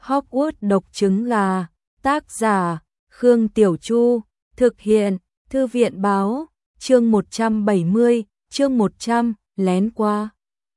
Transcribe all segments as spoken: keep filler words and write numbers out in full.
Hogwarts độc trứng gà, tác giả, Khương Tiểu Chu, thực hiện, Thư viện báo, chương một trăm bảy mươi, chương một trăm, lén qua.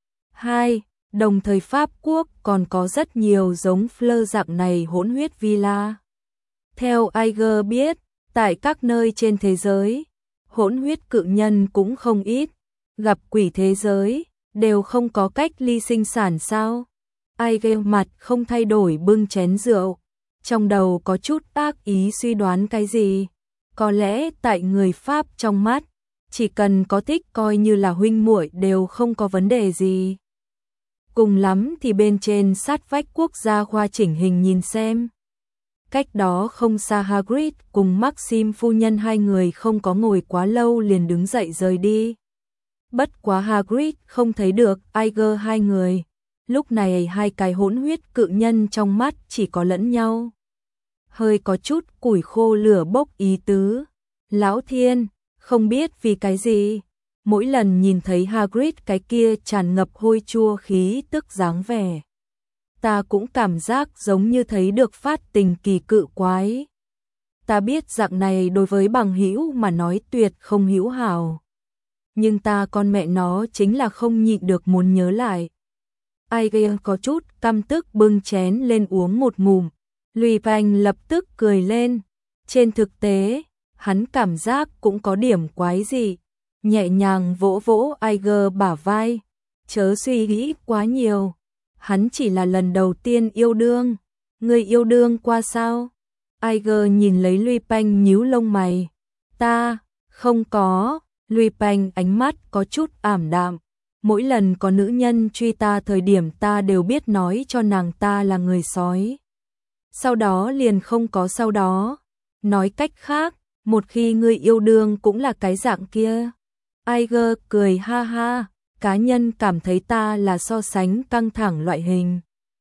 hai. Đồng thời Pháp Quốc còn có rất nhiều giống Fleur dạng này hỗn huyết villa. Theo Iger biết, tại các nơi trên thế giới, hỗn huyết cự nhân cũng không ít, gặp quỷ thế giới, đều không có cách ly sinh sản sao? Iger mặt không thay đổi bưng chén rượu, trong đầu có chút ác ý suy đoán cái gì. Có lẽ tại người Pháp trong mắt, chỉ cần có thích coi như là huynh muội đều không có vấn đề gì. Cùng lắm thì bên trên sát vách quốc gia khoa chỉnh hình nhìn xem. Cách đó không xa Hagrid cùng Maxim phu nhân hai người không có ngồi quá lâu liền đứng dậy rời đi. Bất quá Hagrid không thấy được Iger hai người. Lúc này hai cái hỗn huyết cự nhân trong mắt chỉ có lẫn nhau. Hơi có chút củi khô lửa bốc ý tứ. Lão thiên, không biết vì cái gì. Mỗi lần nhìn thấy Hagrid cái kia tràn ngập hôi chua khí tức dáng vẻ, ta cũng cảm giác giống như thấy được phát tình kỳ cự quái. Ta biết dạng này đối với bằng hữu mà nói tuyệt không hữu hảo. Nhưng ta con mẹ nó chính là không nhịn được muốn nhớ lại. Iger có chút căm tức bưng chén lên uống một ngụm. Lupin lập tức cười lên. Trên thực tế, hắn cảm giác cũng có điểm quái gì. Nhẹ nhàng vỗ vỗ Iger bả vai. Chớ suy nghĩ quá nhiều. Hắn chỉ là lần đầu tiên yêu đương. Người yêu đương qua sao? Iger nhìn lấy Lupin nhíu lông mày. Ta, không có. Lupin ánh mắt có chút ảm đạm. Mỗi lần có nữ nhân truy ta thời điểm ta đều biết nói cho nàng ta là người sói. Sau đó liền không có sau đó. Nói cách khác, một khi ngươi yêu đương cũng là cái dạng kia. Iger cười ha ha, cá nhân cảm thấy ta là so sánh căng thẳng loại hình.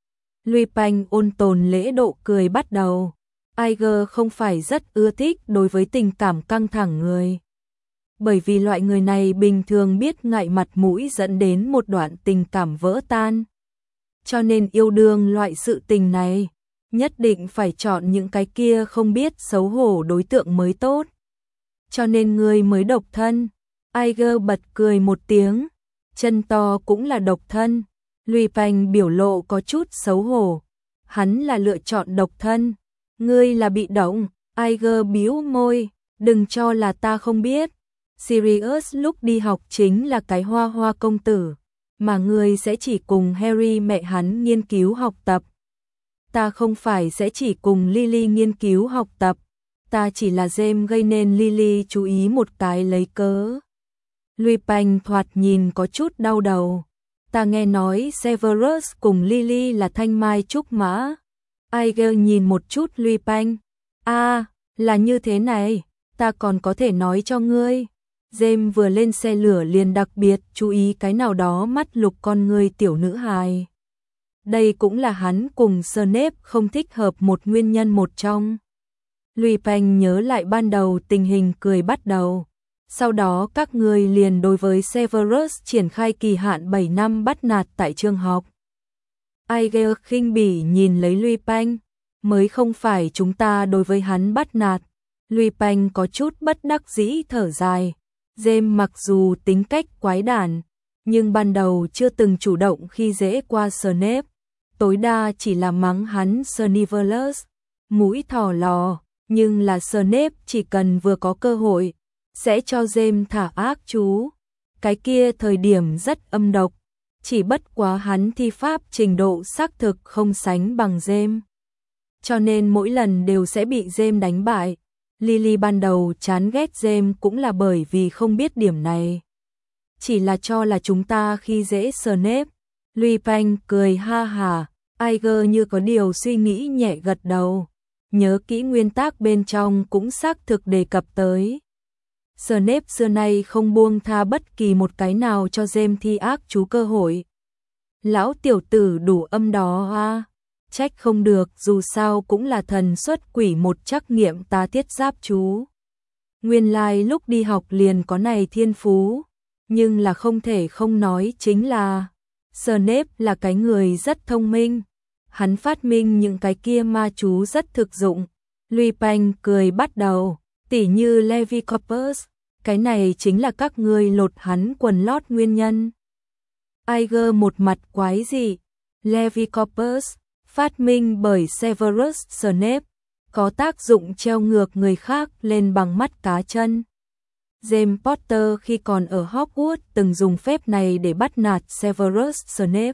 Lupin ôn tồn lễ độ cười bắt đầu. Iger không phải rất ưa thích đối với tình cảm căng thẳng người. Bởi vì loại người này bình thường biết ngại mặt mũi dẫn đến một đoạn tình cảm vỡ tan. Cho nên yêu đương loại sự tình này, nhất định phải chọn những cái kia không biết xấu hổ đối tượng mới tốt. Cho nên người mới độc thân. Iger bật cười một tiếng, chân to cũng là độc thân. Lupin biểu lộ có chút xấu hổ. Hắn là lựa chọn độc thân. Ngươi là bị động. Iger bĩu môi, đừng cho là ta không biết. Sirius lúc đi học chính là cái hoa hoa công tử, mà ngươi sẽ chỉ cùng Harry mẹ hắn nghiên cứu học tập. Ta không phải sẽ chỉ cùng Lily nghiên cứu học tập, ta chỉ là James gây nên Lily chú ý một cái lấy cớ. Lupin thoạt nhìn có chút đau đầu. Ta nghe nói Severus cùng Lily là thanh mai trúc mã. Iger nhìn một chút Lupin. À, là như thế này, ta còn có thể nói cho ngươi. James vừa lên xe lửa liền đặc biệt chú ý cái nào đó mắt lục con người tiểu nữ hài. Đây cũng là hắn cùng Snape không thích hợp một nguyên nhân một trong. Lupin nhớ lại ban đầu tình hình cười bắt đầu. Sau đó các người liền đối với Severus triển khai kỳ hạn bảy năm bắt nạt tại trường học. Iger khinh bỉ nhìn lấy Lupin. Mới không phải chúng ta đối với hắn bắt nạt. Lupin có chút bất đắc dĩ thở dài. James mặc dù tính cách quái đản, nhưng ban đầu chưa từng chủ động khi dễ qua Snape. Tối đa chỉ là mắng hắn Snivelus, mũi thỏ lò, nhưng là Snape chỉ cần vừa có cơ hội, sẽ cho James thả ác chú. Cái kia thời điểm rất âm độc, chỉ bất quá hắn thi pháp trình độ xác thực không sánh bằng James. Cho nên mỗi lần đều sẽ bị James đánh bại. Lily ban đầu chán ghét James cũng là bởi vì không biết điểm này. Chỉ là cho là chúng ta khi dễ Snape. Lupin cười ha hà. Iger như có điều suy nghĩ nhẹ gật đầu. Nhớ kỹ nguyên tắc bên trong cũng xác thực đề cập tới. Snape xưa nay không buông tha bất kỳ một cái nào cho James thi ác chú cơ hội. Lão tiểu tử đủ âm đó à. Trách không được, dù sao cũng là thần xuất quỷ một trắc nghiệm ta thiết giáp chú. Nguyên lai like lúc đi học liền có này thiên phú, nhưng là không thể không nói chính là Snape là cái người rất thông minh. Hắn phát minh những cái kia ma chú rất thực dụng. Lui Panh cười bắt đầu, tỉ như Levi Corpus, cái này chính là các ngươi lột hắn quần lót nguyên nhân. Iger một mặt quái dị, Levi Corpus, phát minh bởi Severus Snape, có tác dụng treo ngược người khác lên bằng mắt cá chân. James Potter khi còn ở Hogwarts từng dùng phép này để bắt nạt Severus Snape.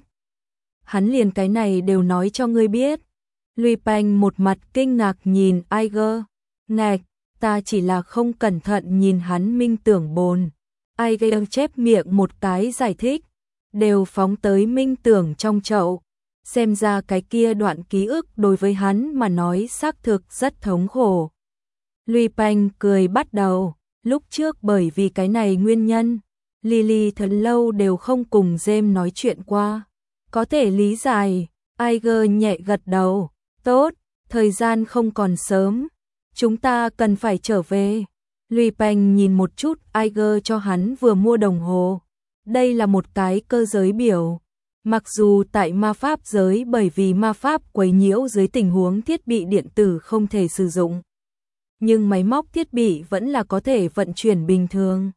Hắn liền cái này đều nói cho ngươi biết. Lui Panh một mặt kinh ngạc nhìn Iger. Ngạch, ta chỉ là không cẩn thận nhìn hắn minh tưởng bồn. Iger chép miệng một cái giải thích. Đều phóng tới minh tưởng trong chậu. Xem ra cái kia đoạn ký ức đối với hắn mà nói xác thực rất thống khổ. Lui Panh cười bắt đầu. Lúc trước bởi vì cái này nguyên nhân, Lily thật lâu đều không cùng James nói chuyện qua. Có thể lý giải, Iger nhẹ gật đầu. Tốt, thời gian không còn sớm. Chúng ta cần phải trở về. Lui Panh nhìn một chút Iger cho hắn vừa mua đồng hồ. Đây là một cái cơ giới biểu. Mặc dù tại ma pháp giới bởi vì ma pháp quấy nhiễu dưới tình huống thiết bị điện tử không thể sử dụng. Nhưng máy móc thiết bị vẫn là có thể vận chuyển bình thường.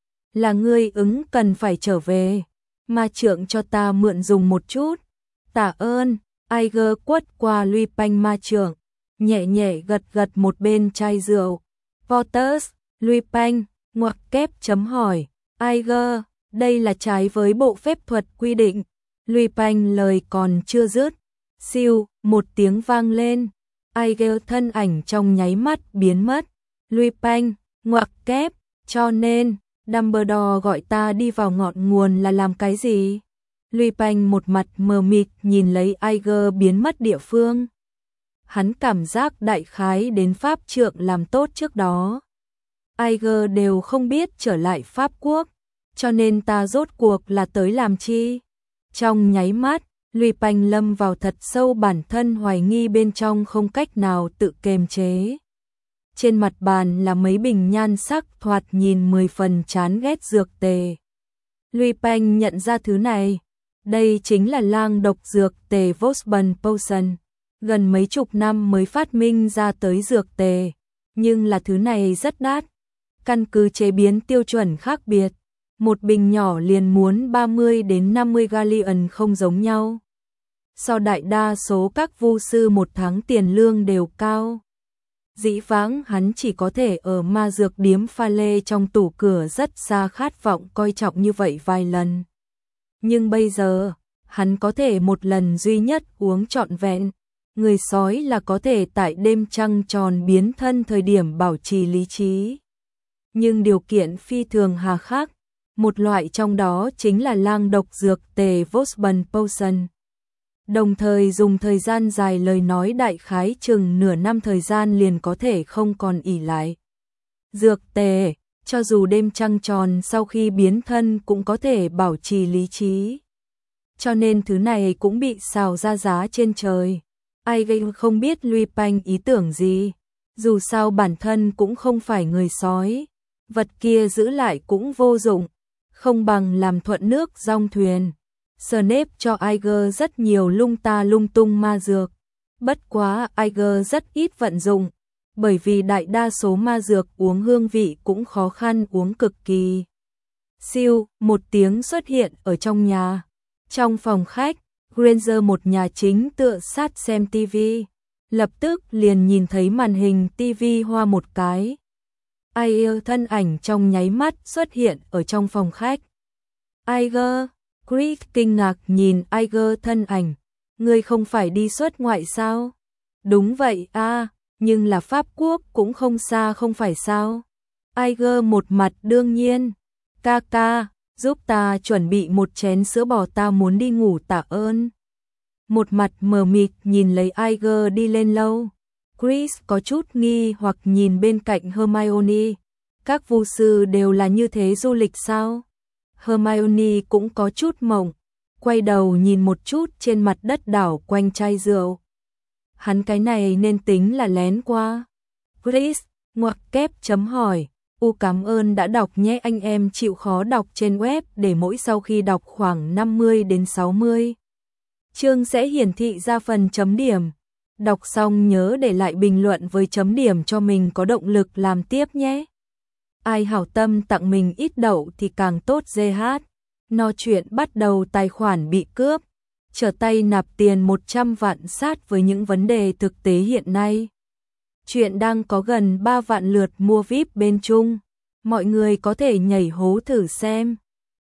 Là ngươi ứng cần phải trở về. Ma trượng cho ta mượn dùng một chút. Tạ ơn. Iger quất qua Lui Panh ma trượng, nhẹ nhẹ gật gật một bên chai rượu. Potters, Lui Panh, ngoặc kép chấm hỏi. Iger, đây là trái với bộ phép thuật quy định. Lui Panh lời còn chưa dứt. Siêu, một tiếng vang lên. Iger thân ảnh trong nháy mắt biến mất. Lui Panh, ngoặc kép, cho nên, Dumbledore gọi ta đi vào ngọn nguồn là làm cái gì? Lui Panh một mặt mờ mịt nhìn lấy Iger biến mất địa phương. Hắn cảm giác đại khái đến pháp trượng làm tốt trước đó. Iger đều không biết trở lại Pháp Quốc, cho nên ta rốt cuộc là tới làm chi? Trong nháy mắt, Lui Panh lâm vào thật sâu bản thân hoài nghi bên trong không cách nào tự kiềm chế. Trên mặt bàn là mấy bình nhan sắc thoạt nhìn mười phần chán ghét dược tề. Lui Panh nhận ra thứ này. Đây chính là lang độc dược tề Vosburn Potion. Gần mấy chục năm mới phát minh ra tới dược tề. Nhưng là thứ này rất đắt. Căn cứ chế biến tiêu chuẩn khác biệt. Một bình nhỏ liền muốn ba mươi đến năm mươi galleon không giống nhau. So đại đa số các vu sư một tháng tiền lương đều cao. Dĩ vãng hắn chỉ có thể ở ma dược điếm pha lê trong tủ cửa rất xa khát vọng coi trọng như vậy vài lần. Nhưng bây giờ, hắn có thể một lần duy nhất uống trọn vẹn. Người sói là có thể tại đêm trăng tròn biến thân thời điểm bảo trì lý trí. Nhưng điều kiện phi thường hà khắc. Một loại trong đó chính là lang độc dược tề Vosburn Potion. Đồng thời dùng thời gian dài lời nói đại khái chừng nửa năm thời gian liền có thể không còn ỷ lại. Dược tề, cho dù đêm trăng tròn sau khi biến thân cũng có thể bảo trì lý trí. Cho nên thứ này cũng bị xào ra giá trên trời. Ai gây không biết Lui Panh ý tưởng gì. Dù sao bản thân cũng không phải người sói. Vật kia giữ lại cũng vô dụng. Không bằng làm thuận nước dong thuyền. Snape cho Iger rất nhiều lung ta lung tung ma dược. Bất quá Iger rất ít vận dụng. Bởi vì đại đa số ma dược uống hương vị cũng khó khăn uống cực kỳ. Siêu, một tiếng xuất hiện ở trong nhà. Trong phòng khách, Granger một nhà chính tựa sát xem tivi. Lập tức liền nhìn thấy màn hình tivi hoa một cái. Iger thân ảnh trong nháy mắt xuất hiện ở trong phòng khách. Iger, Chris kinh ngạc nhìn Iger thân ảnh. Ngươi không phải đi xuất ngoại sao? Đúng vậy a, nhưng là Pháp Quốc cũng không xa không phải sao? Iger một mặt đương nhiên. Ca ca, giúp ta chuẩn bị một chén sữa bò ta muốn đi ngủ tạ ơn. Một mặt mờ mịt nhìn lấy Iger đi lên lâu. Chris có chút nghi hoặc nhìn bên cạnh Hermione. Các vu sư đều là như thế du lịch sao? Hermione cũng có chút mộng. Quay đầu nhìn một chút trên mặt đất đảo quanh chai rượu. Hắn cái này nên tính là lén qua. Chris, ngoặc kép chấm hỏi. U cảm ơn đã đọc nhé anh em chịu khó đọc trên web để mỗi sau khi đọc khoảng năm mươi đến sáu mươi Chương sẽ hiển thị ra phần chấm điểm. Đọc xong nhớ để lại bình luận với chấm điểm cho mình có động lực làm tiếp nhé. Ai hảo tâm tặng mình ít đậu thì càng tốt giê hát. No chuyện bắt đầu tài khoản bị cướp. Trở tay nạp tiền một trăm vạn sát với những vấn đề thực tế hiện nay. Chuyện đang có gần ba vạn lượt mua víp bên Trung. Mọi người có thể nhảy hố thử xem.